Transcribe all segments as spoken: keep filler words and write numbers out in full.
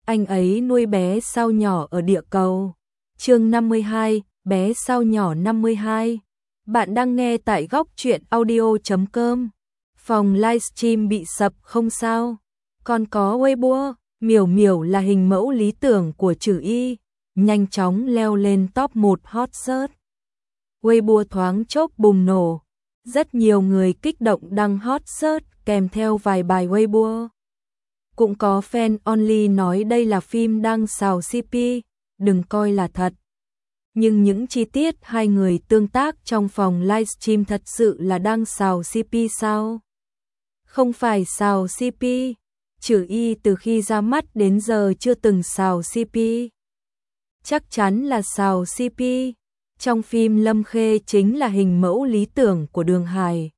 anh ấy nuôi bé sao nhỏ ở địa cầu. Chương năm mươi hai, bé sao nhỏ năm mươi hai. Bạn đang nghe tại góc truyện audio chấm com. Phòng livestream bị sập không sao. Còn có Weibo, Miểu Miểu là hình mẫu lý tưởng của Trử Y, nhanh chóng leo lên top một hot search. Weibo thoáng chốc bùng nổ, rất nhiều người kích động đăng hot search kèm theo vài bài Weibo. Cũng có fan only nói đây là phim đang xào xê pê, đừng coi là thật. Nhưng những chi tiết hai người tương tác trong phòng livestream thật sự là đang xào xê pê sao? Không phải xào xê pê, Trử Y từ khi ra mắt đến giờ chưa từng xào xê pê. Chắc chắn là xào xê pê. Trong phim Lâm Khê chính là hình mẫu lý tưởng của Đường Hải.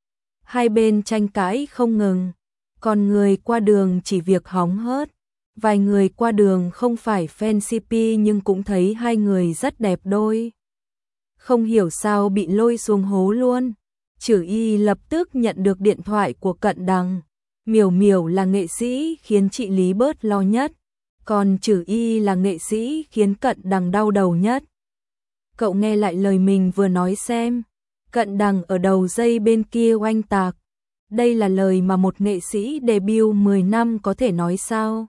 Hai bên tranh cãi không ngừng, còn người qua đường chỉ việc hóng hớt. Vài người qua đường không phải fan xê pê nhưng cũng thấy hai người rất đẹp đôi. Không hiểu sao bị lôi xuống hố luôn. Trử Y lập tức nhận được điện thoại của Cận Đằng. Miểu Miểu là nghệ sĩ khiến chị Lý bớt lo nhất, còn Trử Y là nghệ sĩ khiến Cận Đằng đau đầu nhất. Cậu nghe lại lời mình vừa nói xem. Cận Đằng ở đầu dây bên kia oanh tạc. Đây là lời mà một nghệ sĩ debut mười năm có thể nói sao?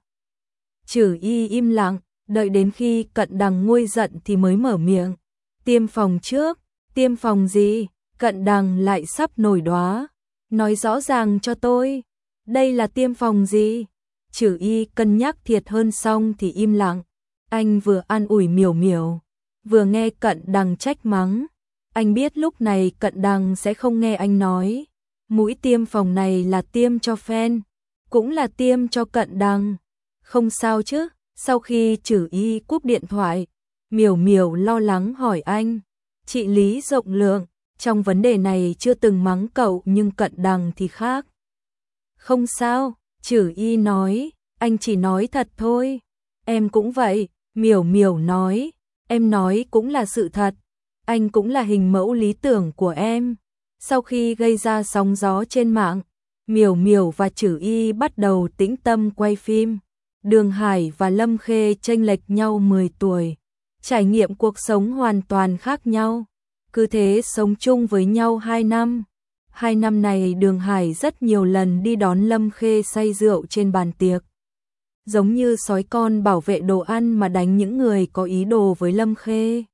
Trử Y im lặng, đợi đến khi Cận Đằng nguôi giận thì mới mở miệng. Tiêm phòng trước, tiêm phòng gì? Cận Đằng lại sắp nổi đoá. Nói rõ ràng cho tôi, đây là tiêm phòng gì? Trử Y cân nhắc thiệt hơn xong thì im lặng. Anh vừa an ủi Miểu Miểu, vừa nghe Cận Đằng trách mắng. Anh biết lúc này Cận Đằng sẽ không nghe anh nói. Mũi tiêm phòng này là tiêm cho fan, cũng là tiêm cho Cận Đằng. Không sao chứ? Sau khi Trử Y cúp điện thoại, Miểu Miểu lo lắng hỏi anh. Chị Lý rộng lượng, trong vấn đề này chưa từng mắng cậu nhưng Cận Đằng thì khác. Không sao, Trử Y nói, anh chỉ nói thật thôi. Em cũng vậy, Miểu Miểu nói, em nói cũng là sự thật. Anh cũng là hình mẫu lý tưởng của em. Sau khi gây ra sóng gió trên mạng, Miểu Miểu và Trử Y bắt đầu tĩnh tâm quay phim. Đường Hải và Lâm Khê chênh lệch nhau mười tuổi, trải nghiệm cuộc sống hoàn toàn khác nhau. Cứ thế sống chung với nhau hai năm. Hai năm này Đường Hải rất nhiều lần đi đón Lâm Khê say rượu trên bàn tiệc. Giống như sói con bảo vệ đồ ăn mà đánh những người có ý đồ với Lâm Khê.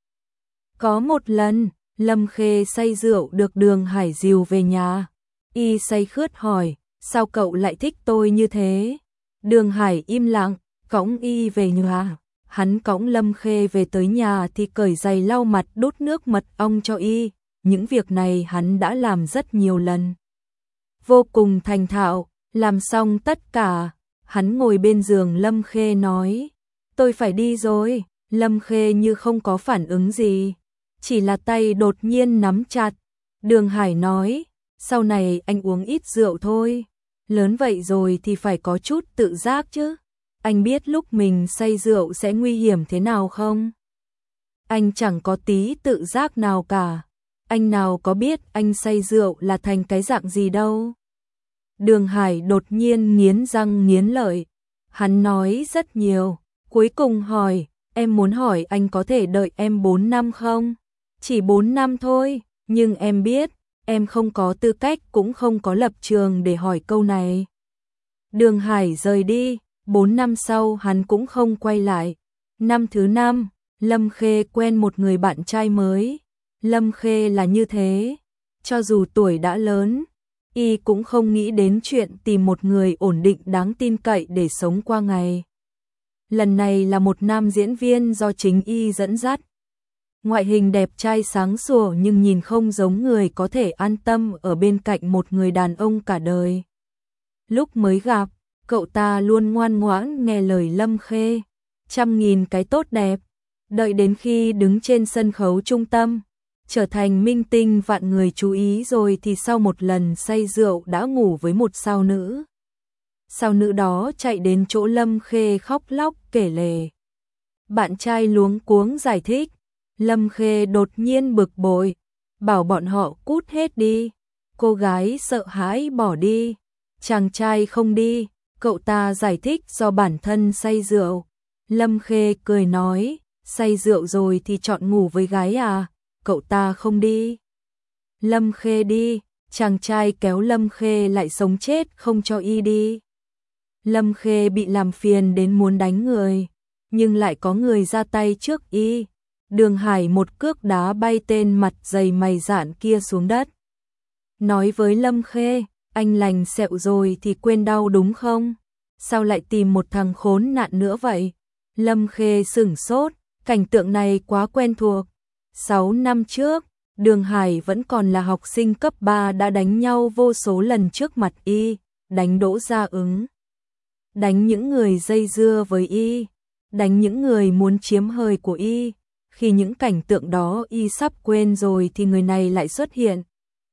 Có một lần, Lâm Khê say rượu được Đường Hải dìu về nhà. Y say khướt hỏi, sao cậu lại thích tôi như thế? Đường Hải im lặng, cõng Y về nhà. Hắn cõng Lâm Khê về tới nhà thì cởi giày lau mặt đút nước mật ong cho Y. Những việc này hắn đã làm rất nhiều lần. Vô cùng thành thạo, làm xong tất cả. Hắn ngồi bên giường Lâm Khê nói, tôi phải đi rồi. Lâm Khê như không có phản ứng gì, chỉ là tay đột nhiên nắm chặt. Đường Hải nói, sau này anh uống ít rượu thôi. Lớn vậy rồi thì phải có chút tự giác chứ. Anh biết lúc mình say rượu sẽ nguy hiểm thế nào không? Anh chẳng có tí tự giác nào cả. Anh nào có biết anh say rượu là thành cái dạng gì đâu. Đường Hải đột nhiên nghiến răng nghiến lợi. Hắn nói rất nhiều. Cuối cùng hỏi, em muốn hỏi anh có thể đợi em bốn năm không? Chỉ bốn năm thôi, nhưng em biết, em không có tư cách cũng không có lập trường để hỏi câu này. Đường Hải rời đi, bốn năm sau hắn cũng không quay lại. Năm thứ năm, Lâm Khê quen một người bạn trai mới. Lâm Khê là như thế, cho dù tuổi đã lớn, Y cũng không nghĩ đến chuyện tìm một người ổn định đáng tin cậy để sống qua ngày. Lần này là một nam diễn viên do chính Y dẫn dắt. Ngoại hình đẹp trai sáng sủa nhưng nhìn không giống người có thể an tâm ở bên cạnh một người đàn ông cả đời. Lúc mới gặp, cậu ta luôn ngoan ngoãn nghe lời Lâm Khê, trăm nghìn cái tốt đẹp. Đợi đến khi đứng trên sân khấu trung tâm, trở thành minh tinh vạn người chú ý rồi thì sau một lần say rượu đã ngủ với một sao nữ. Sao nữ đó chạy đến chỗ Lâm Khê khóc lóc kể lể. Bạn trai luống cuống giải thích. Lâm Khê đột nhiên bực bội, bảo bọn họ cút hết đi. Cô gái sợ hãi bỏ đi. Chàng trai không đi, Cậu ta giải thích do bản thân say rượu. Lâm Khê cười nói, say rượu rồi thì chọn ngủ với gái à, cậu ta không đi. Lâm Khê đi, chàng trai kéo Lâm Khê lại sống chết không cho y đi. Lâm Khê bị làm phiền đến muốn đánh người, nhưng lại có người ra tay trước y. Đường Hải một cước đá bay tên mặt dày mày dạn kia xuống đất. Nói với Lâm Khê, anh lành sẹo rồi thì quên đau đúng không? Sao lại tìm một thằng khốn nạn nữa vậy? Lâm Khê sửng sốt, cảnh tượng này quá quen thuộc. Sáu năm trước, Đường Hải vẫn còn là học sinh cấp ba đã đánh nhau vô số lần trước mặt y, đánh Đỗ Gia Ứng, đánh những người dây dưa với y, đánh những người muốn chiếm hời của y. Khi những cảnh tượng đó y sắp quên rồi thì người này lại xuất hiện.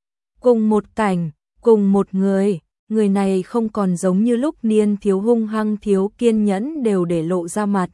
Cùng một cảnh, cùng một người, người này không còn giống như lúc niên thiếu hung hăng thiếu kiên nhẫn đều để lộ ra mặt,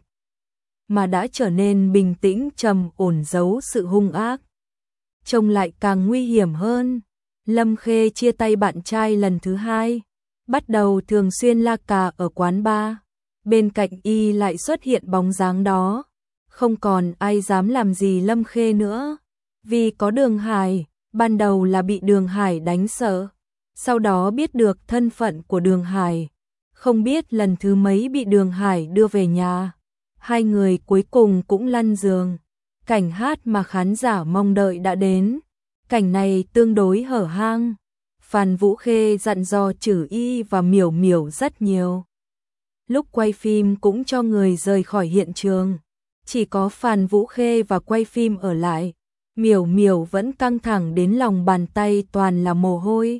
mà đã trở nên bình tĩnh trầm ổn giấu sự hung ác. Trông lại càng nguy hiểm hơn. Lâm Khê chia tay bạn trai lần thứ hai, bắt đầu thường xuyên la cà ở quán bar. Bên cạnh y lại xuất hiện bóng dáng đó. Không còn ai dám làm gì Lâm Khê nữa. Vì có Đường Hải, ban đầu là bị Đường Hải đánh sợ. Sau đó biết được thân phận của Đường Hải. Không biết lần thứ mấy bị Đường Hải đưa về nhà. Hai người cuối cùng cũng lăn giường. Cảnh hát mà khán giả mong đợi đã đến. Cảnh này tương đối hở hang. Phan Vũ Khê dặn dò Trử Y và Miểu Miểu rất nhiều. Lúc quay phim cũng cho người rời khỏi hiện trường. Chỉ có Phan Vũ Khê và quay phim ở lại. Miểu Miểu vẫn căng thẳng đến lòng bàn tay toàn là mồ hôi.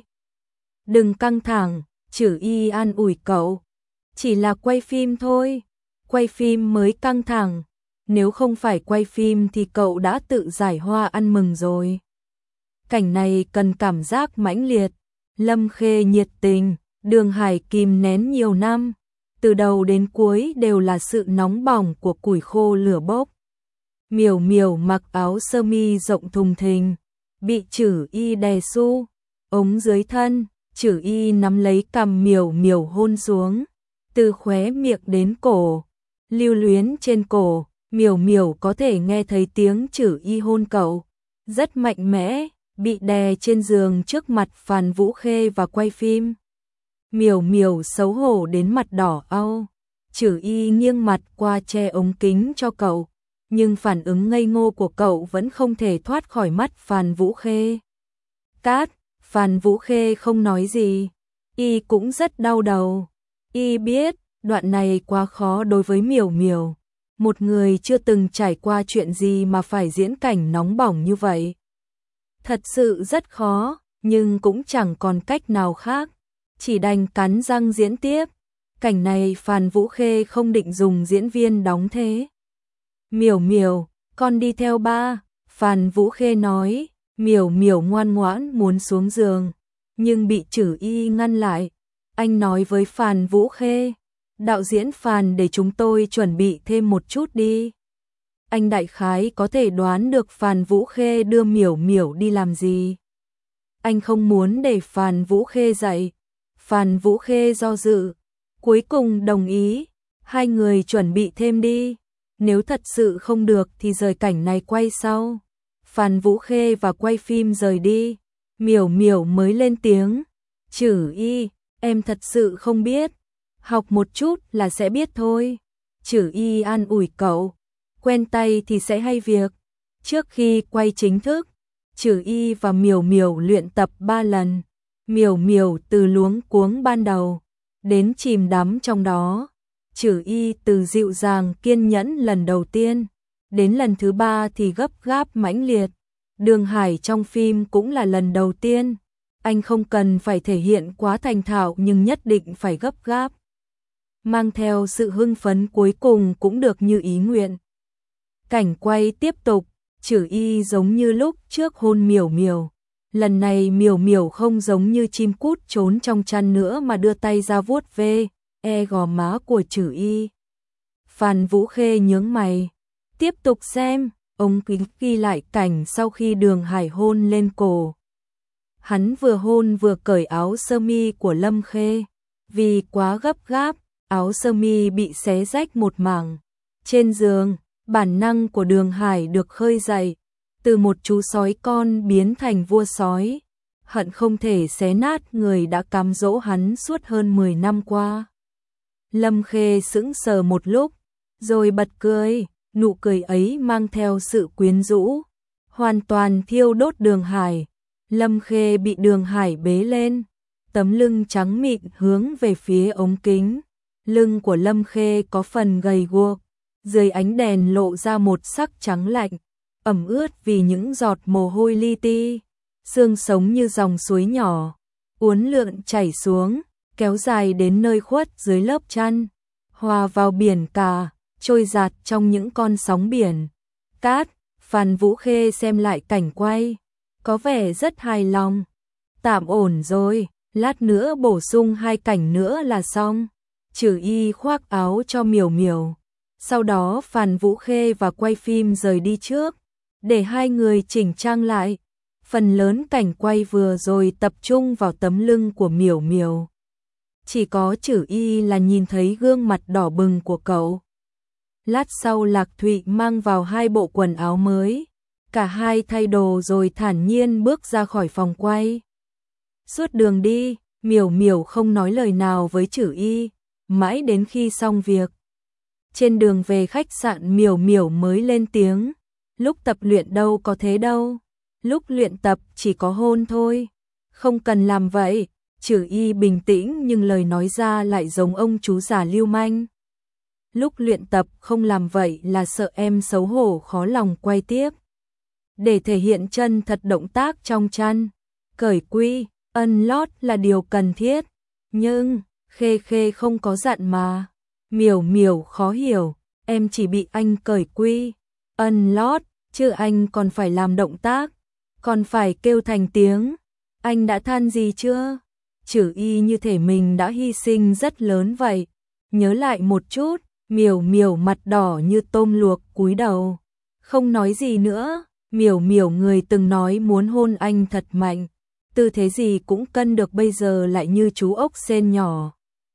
Đừng căng thẳng, Trử Y an ủi cậu. Chỉ là quay phim thôi. Quay phim mới căng thẳng. Nếu không phải quay phim thì cậu đã tự giải hoa ăn mừng rồi. Cảnh này cần cảm giác mãnh liệt. Lâm Khê nhiệt tình, Đường Hải kìm nén nhiều năm. Từ đầu đến cuối đều là sự nóng bỏng của củi khô lửa bốc. Miểu Miểu mặc áo sơ mi rộng thùng thình, bị Trử Y đè su, ống dưới thân, Trử Y nắm lấy cằm Miểu Miểu hôn xuống, từ khóe miệng đến cổ, lưu luyến trên cổ. Miểu Miểu có thể nghe thấy tiếng Trử Y hôn cậu, rất mạnh mẽ, bị đè trên giường trước mặt Phan Vũ Khê và quay phim. Miểu Miểu xấu hổ đến mặt đỏ au. Trử Y nghiêng mặt qua che ống kính cho cậu, nhưng phản ứng ngây ngô của cậu vẫn không thể thoát khỏi mắt Phan Vũ Khê. Cát, Phan Vũ Khê không nói gì, y cũng rất đau đầu. Y biết, đoạn này quá khó đối với Miểu Miểu. Một người chưa từng trải qua chuyện gì mà phải diễn cảnh nóng bỏng như vậy. Thật sự rất khó, nhưng cũng chẳng còn cách nào khác. Chỉ đành cắn răng diễn tiếp. Cảnh này Phan Vũ Khê không định dùng diễn viên đóng thế. Miểu Miểu, con đi theo ba. Phan Vũ Khê nói. Miểu Miểu ngoan ngoãn muốn xuống giường, nhưng bị Trử Y ngăn lại. Anh nói với Phan Vũ Khê. Đạo diễn Phan để chúng tôi chuẩn bị thêm một chút đi. Anh đại khái có thể đoán được Phan Vũ Khê đưa Miểu Miểu đi làm gì. Anh không muốn để Phan Vũ Khê dạy. Phan Vũ Khê do dự, cuối cùng đồng ý. Hai người chuẩn bị thêm đi. Nếu thật sự không được thì rời cảnh này quay sau. Phan Vũ Khê và quay phim rời đi. Miểu Miểu mới lên tiếng. Trử Y, em thật sự không biết. Học một chút là sẽ biết thôi. Trử Y an ủi cậu. Quen tay thì sẽ hay việc. Trước khi quay chính thức, Trử Y và Miểu Miểu luyện tập ba lần. Miểu Miểu từ luống cuống ban đầu đến chìm đắm trong đó. Trử Y từ dịu dàng kiên nhẫn lần đầu tiên đến lần thứ ba thì gấp gáp mãnh liệt. Đường Hải trong phim cũng là lần đầu tiên. Anh không cần phải thể hiện quá thành thạo nhưng nhất định phải gấp gáp. Mang theo sự hưng phấn cuối cùng cũng được như ý nguyện. Cảnh quay tiếp tục, Trử Y giống như lúc trước hôn Miểu Miểu. Lần này Miểu Miểu không giống như chim cút trốn trong chăn nữa mà đưa tay ra vuốt ve e gò má của Trử Y. Phan Vũ Khê nhướng mày. Tiếp tục xem, ông kính ghi lại cảnh sau khi Đường Hải hôn lên cổ. Hắn vừa hôn vừa cởi áo sơ mi của Lâm Khê. Vì quá gấp gáp, áo sơ mi bị xé rách một mảng. Trên giường, bản năng của Đường Hải được khơi dậy, từ một chú sói con biến thành vua sói, hận không thể xé nát người đã cám dỗ hắn suốt hơn mười năm qua. Lâm Khê sững sờ một lúc, rồi bật cười, nụ cười ấy mang theo sự quyến rũ, hoàn toàn thiêu đốt Đường Hải. Lâm Khê bị Đường Hải bế lên, tấm lưng trắng mịn hướng về phía ống kính. Lưng của Lâm Khê có phần gầy guộc, dưới ánh đèn lộ ra một sắc trắng lạnh, ẩm ướt vì những giọt mồ hôi li ti. Xương sống như dòng suối nhỏ, uốn lượn chảy xuống, kéo dài đến nơi khuất dưới lớp chăn, hòa vào biển cả, trôi dạt trong những con sóng biển. Cát, Phan Vũ Khê xem lại cảnh quay, có vẻ rất hài lòng. Tạm ổn rồi, lát nữa bổ sung hai cảnh nữa là xong. Trừ Y khoác áo cho Miểu Miểu. Sau đó Phan Vũ Khê và quay phim rời đi trước, để hai người chỉnh trang lại. Phần lớn cảnh quay vừa rồi tập trung vào tấm lưng của Miểu Miểu. Chỉ có Trừ Y là nhìn thấy gương mặt đỏ bừng của cậu. Lát sau Lạc Thụy mang vào hai bộ quần áo mới. Cả hai thay đồ rồi thản nhiên bước ra khỏi phòng quay. Suốt đường đi, Miểu Miểu không nói lời nào với Trừ Y, mãi đến khi xong việc. Trên đường về khách sạn Miểu Miểu mới lên tiếng. Lúc tập luyện đâu có thế đâu. Lúc luyện tập chỉ có hôn thôi. Không cần làm vậy. Trừ Y bình tĩnh nhưng lời nói ra lại giống ông chú già lưu manh. Lúc luyện tập không làm vậy là sợ em xấu hổ khó lòng quay tiếp. Để thể hiện chân thật động tác trong chăn, cởi quy, ân lót là điều cần thiết. Nhưng, Khê Khê không có dặn mà. Miểu Miểu khó hiểu, em chỉ bị anh cởi quy, ân lót, chứ anh còn phải làm động tác, còn phải kêu thành tiếng. Anh đã than gì chưa? Trừ Y như thể mình đã hy sinh rất lớn vậy. Nhớ lại một chút, Miểu Miểu mặt đỏ như tôm luộc cúi đầu. Không nói gì nữa, Miểu Miểu người từng nói muốn hôn anh thật mạnh. Tư thế gì cũng cân được bây giờ lại như chú ốc sên nhỏ.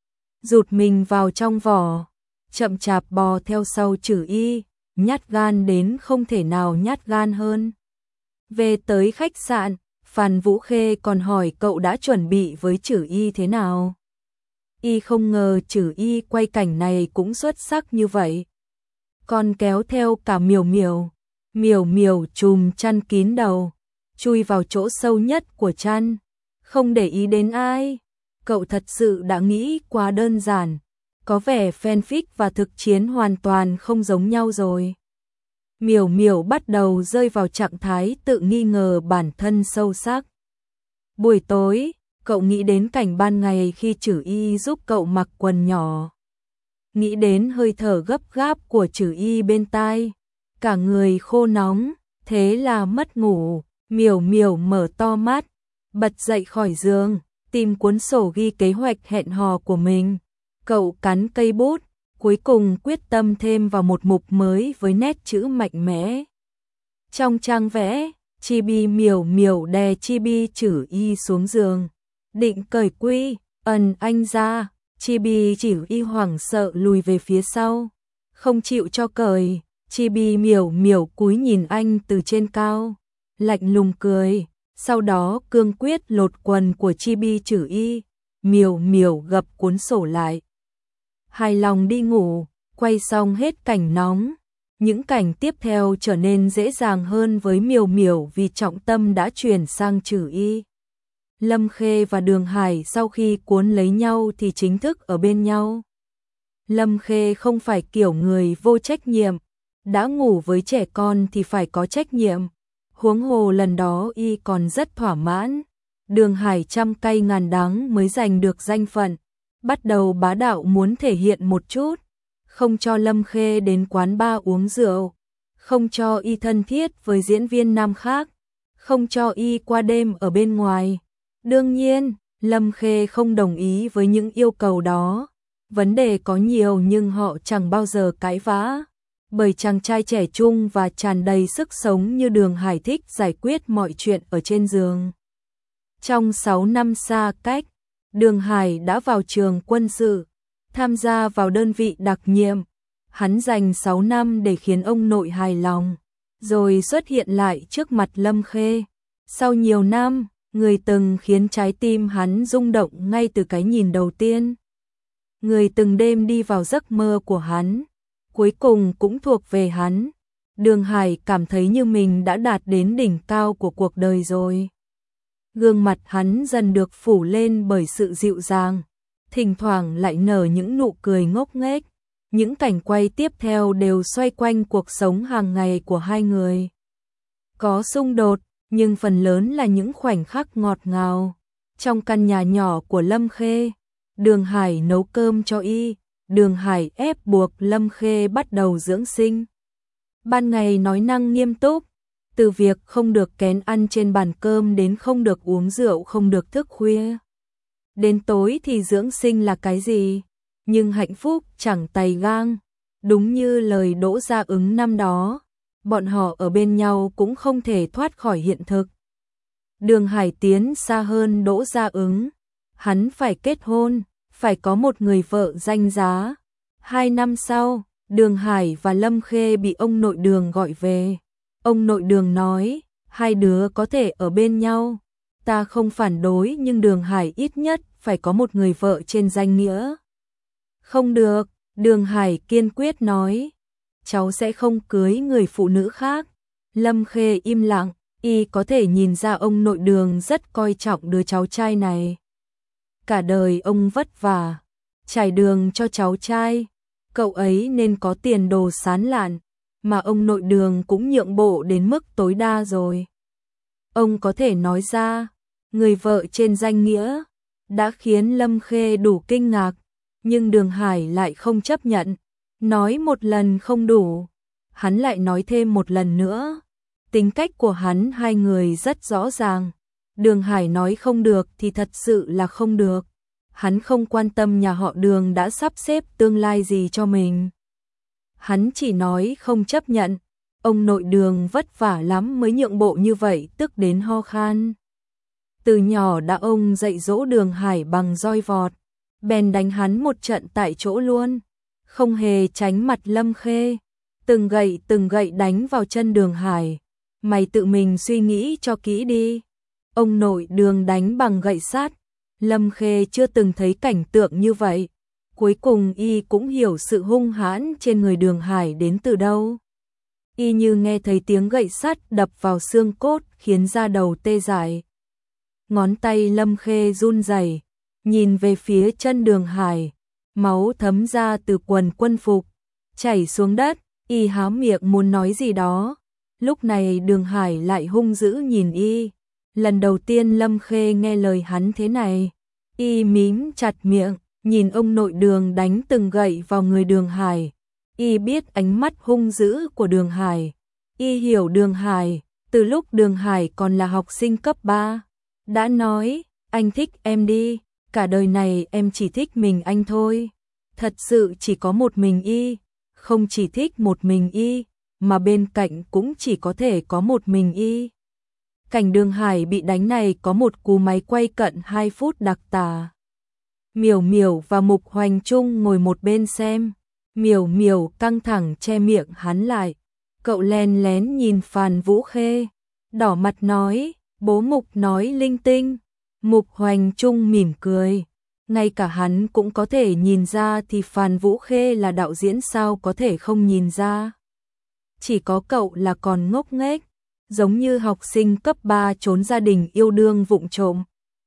Rụt mình vào trong vỏ, chậm chạp bò theo sau Trừ Y, nhát gan đến không thể nào nhát gan hơn. Về tới khách sạn, Phan Vũ Khê còn hỏi cậu đã chuẩn bị với Trừ Y thế nào. Y không ngờ Trừ Y quay cảnh này cũng xuất sắc như vậy. Còn kéo theo cả Miểu Miểu. Miểu Miểu chùm chăn kín đầu, chui vào chỗ sâu nhất của chăn, không để ý đến ai. Cậu thật sự đã nghĩ quá đơn giản. Có vẻ fanfic và thực chiến hoàn toàn không giống nhau rồi. Miểu Miểu bắt đầu rơi vào trạng thái tự nghi ngờ bản thân sâu sắc. Buổi tối, cậu nghĩ đến cảnh ban ngày khi Trừ Y giúp cậu mặc quần nhỏ. Nghĩ đến hơi thở gấp gáp của Trừ Y bên tai. Cả người khô nóng, thế là mất ngủ. Miểu Miểu mở to mắt, bật dậy khỏi giường, tìm cuốn sổ ghi kế hoạch hẹn hò của mình. Cậu cắn cây bút, cuối cùng quyết tâm thêm vào một mục mới với nét chữ mạnh mẽ. Trong trang vẽ, Chibi Miểu Miểu đè Chibi Trừ Y xuống giường, định cởi quy, ẩn anh ra. Chibi Trừ Y hoảng sợ lùi về phía sau, không chịu cho cởi. Chibi Miểu Miểu cúi nhìn anh từ trên cao, lạnh lùng cười, sau đó cương quyết lột quần của Chibi Trừ Y. Miểu Miểu gập cuốn sổ lại, hài lòng đi ngủ. Quay xong hết cảnh nóng, những cảnh tiếp theo trở nên dễ dàng hơn với Miểu Miểu vì trọng tâm đã chuyển sang Trừ Y. Lâm Khê và Đường Hải sau khi cuốn lấy nhau thì chính thức ở bên nhau. Lâm Khê không phải kiểu người vô trách nhiệm, đã ngủ với trẻ con thì phải có trách nhiệm. Huống hồ lần đó y còn rất thỏa mãn. Đường Hải trăm cay ngàn đắng mới giành được danh phận, bắt đầu bá đạo muốn thể hiện một chút, không cho Lâm Khê đến quán bar uống rượu, không cho y thân thiết với diễn viên nam khác, không cho y qua đêm ở bên ngoài. Đương nhiên, Lâm Khê không đồng ý với những yêu cầu đó. Vấn đề có nhiều nhưng họ chẳng bao giờ cãi vã, bởi chàng trai trẻ trung và tràn đầy sức sống như Đường Hải thích giải quyết mọi chuyện ở trên giường. Trong sáu năm xa cách, Đường Hải đã vào trường quân sự, tham gia vào đơn vị đặc nhiệm. Hắn dành sáu năm để khiến ông nội hài lòng, rồi xuất hiện lại trước mặt Lâm Khê. Sau nhiều năm, người từng khiến trái tim hắn rung động ngay từ cái nhìn đầu tiên. Người từng đêm đi vào giấc mơ của hắn, cuối cùng cũng thuộc về hắn. Đường Hải cảm thấy như mình đã đạt đến đỉnh cao của cuộc đời rồi. Gương mặt hắn dần được phủ lên bởi sự dịu dàng, thỉnh thoảng lại nở những nụ cười ngốc nghếch. Những cảnh quay tiếp theo đều xoay quanh cuộc sống hàng ngày của hai người. Có xung đột, nhưng phần lớn là những khoảnh khắc ngọt ngào. Trong căn nhà nhỏ của Lâm Khê, Đường Hải nấu cơm cho y, Đường Hải ép buộc Lâm Khê bắt đầu dưỡng sinh. Ban ngày nói năng nghiêm túc, từ việc không được kén ăn trên bàn cơm đến không được uống rượu, không được thức khuya. Đến tối thì dưỡng sinh là cái gì? Nhưng hạnh phúc chẳng tày gang, đúng như lời Đỗ Gia Ứng năm đó, bọn họ ở bên nhau cũng không thể thoát khỏi hiện thực. Đường Hải tiến xa hơn Đỗ Gia Ứng, hắn phải kết hôn, phải có một người vợ danh giá. Hai năm sau, Đường Hải và Lâm Khê bị ông nội Đường gọi về. Ông nội Đường nói, hai đứa có thể ở bên nhau, ta không phản đối, nhưng Đường Hải ít nhất phải có một người vợ trên danh nghĩa. Không được, Đường Hải kiên quyết nói, cháu sẽ không cưới người phụ nữ khác. Lâm Khê im lặng, y có thể nhìn ra ông nội Đường rất coi trọng đứa cháu trai này. Cả đời ông vất vả, trải đường cho cháu trai, cậu ấy nên có tiền đồ sáng lạn, mà ông nội Đường cũng nhượng bộ đến mức tối đa rồi. Ông có thể nói ra, người vợ trên danh nghĩa, đã khiến Lâm Khê đủ kinh ngạc. Nhưng Đường Hải lại không chấp nhận, nói một lần không đủ, hắn lại nói thêm một lần nữa. Tính cách của hắn hai người rất rõ ràng, Đường Hải nói không được thì thật sự là không được. Hắn không quan tâm nhà họ Đường đã sắp xếp tương lai gì cho mình. Hắn chỉ nói không chấp nhận, ông nội Đường vất vả lắm mới nhượng bộ như vậy, tức đến ho khan. Từ nhỏ đã ông dạy dỗ Đường Hải bằng roi vọt, bèn đánh hắn một trận tại chỗ luôn, không hề tránh mặt Lâm Khê, từng gậy từng gậy đánh vào chân Đường Hải. Mày tự mình suy nghĩ cho kỹ đi. Ông nội Đường đánh bằng gậy sắt, Lâm Khê chưa từng thấy cảnh tượng như vậy. Cuối cùng y cũng hiểu sự hung hãn trên người Đường Hải đến từ đâu. Y như nghe thấy tiếng gậy sắt đập vào xương cốt khiến da đầu tê dại. Ngón tay Lâm Khê run rẩy, nhìn về phía chân Đường Hải, máu thấm ra từ quần quân phục, chảy xuống đất. Y há miệng muốn nói gì đó, lúc này Đường Hải lại hung dữ nhìn y. Lần đầu tiên Lâm Khê nghe lời hắn thế này, y mím chặt miệng, nhìn ông nội Đường đánh từng gậy vào người Đường Hải. Y biết ánh mắt hung dữ của Đường Hải, y hiểu Đường Hải, từ lúc Đường Hải còn là học sinh cấp ba, đã nói, anh thích em đi, cả đời này em chỉ thích mình anh thôi. Thật sự chỉ có một mình y, không chỉ thích một mình y, mà bên cạnh cũng chỉ có thể có một mình y. Cảnh Đường Hải bị đánh này có một cú máy quay cận hai phút đặc tả. Miểu Miểu và Mục Hoành Trung ngồi một bên xem. Miểu Miểu căng thẳng che miệng hắn lại. Cậu len lén nhìn Phan Vũ Khê, đỏ mặt nói, bố Mục nói linh tinh. Mục Hoành Trung mỉm cười, ngay cả hắn cũng có thể nhìn ra thì Phan Vũ Khê là đạo diễn sao có thể không nhìn ra. Chỉ có cậu là còn ngốc nghếch, giống như học sinh cấp ba trốn gia đình yêu đương vụng trộm.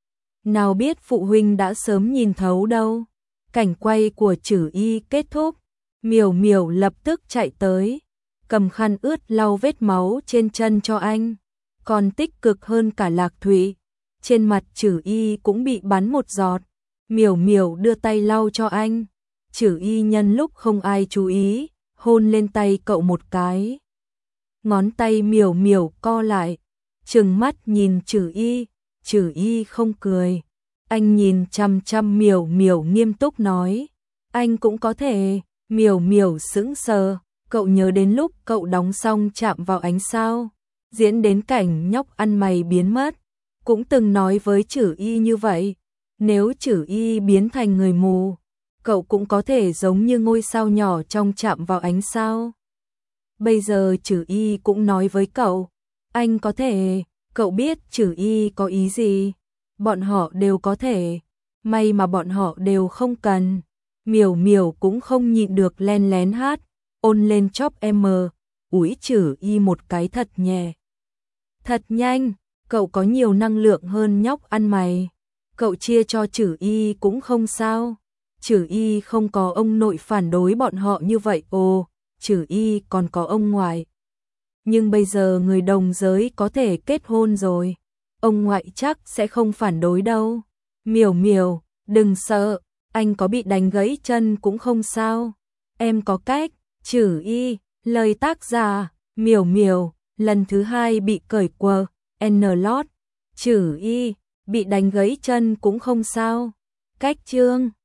Nào biết phụ huynh đã sớm nhìn thấu đâu. Cảnh quay của Trử Y kết thúc, Miểu Miểu lập tức chạy tới, cầm khăn ướt lau vết máu trên chân cho anh, còn tích cực hơn cả Lạc Thụy. Trên mặt Trử Y cũng bị bắn một giọt, Miểu Miểu đưa tay lau cho anh. Trử Y nhân lúc không ai chú ý, hôn lên tay cậu một cái. Ngón tay Miểu Miểu co lại, trừng mắt nhìn Trử Y. Trử Y không cười, anh nhìn chăm chăm Miểu Miểu nghiêm túc nói, anh cũng có thể. Miểu Miểu sững sờ, cậu nhớ đến lúc cậu đóng xong chạm vào ánh sao, diễn đến cảnh nhóc ăn mày biến mất, cũng từng nói với Trử Y như vậy. Nếu Chử Y biến thành người mù, cậu cũng có thể giống như ngôi sao nhỏ trong chạm vào ánh sao. Bây giờ Chử Y cũng nói với cậu, anh có thể, cậu biết Chử Y có ý gì, bọn họ đều có thể, may mà bọn họ đều không cần. Miểu Miểu cũng không nhịn được len lén hát, ôn lên chóp em, úi Chử Y một cái thật nhẹ. Thật nhanh, cậu có nhiều năng lượng hơn nhóc ăn mày. Cậu chia cho Chử Y cũng không sao. Chử Y không có ông nội phản đối bọn họ như vậy, ồ, Chử Y còn có ông ngoại. Nhưng bây giờ người đồng giới có thể kết hôn rồi, ông ngoại chắc sẽ không phản đối đâu. Miểu Miểu, đừng sợ, anh có bị đánh gãy chân cũng không sao. Em có cách. Chử Y, lời tác giả, Miểu Miểu, lần thứ hai bị cởi quờ, N-Lót. Chử Y, bị đánh gãy chân cũng không sao. Cách chương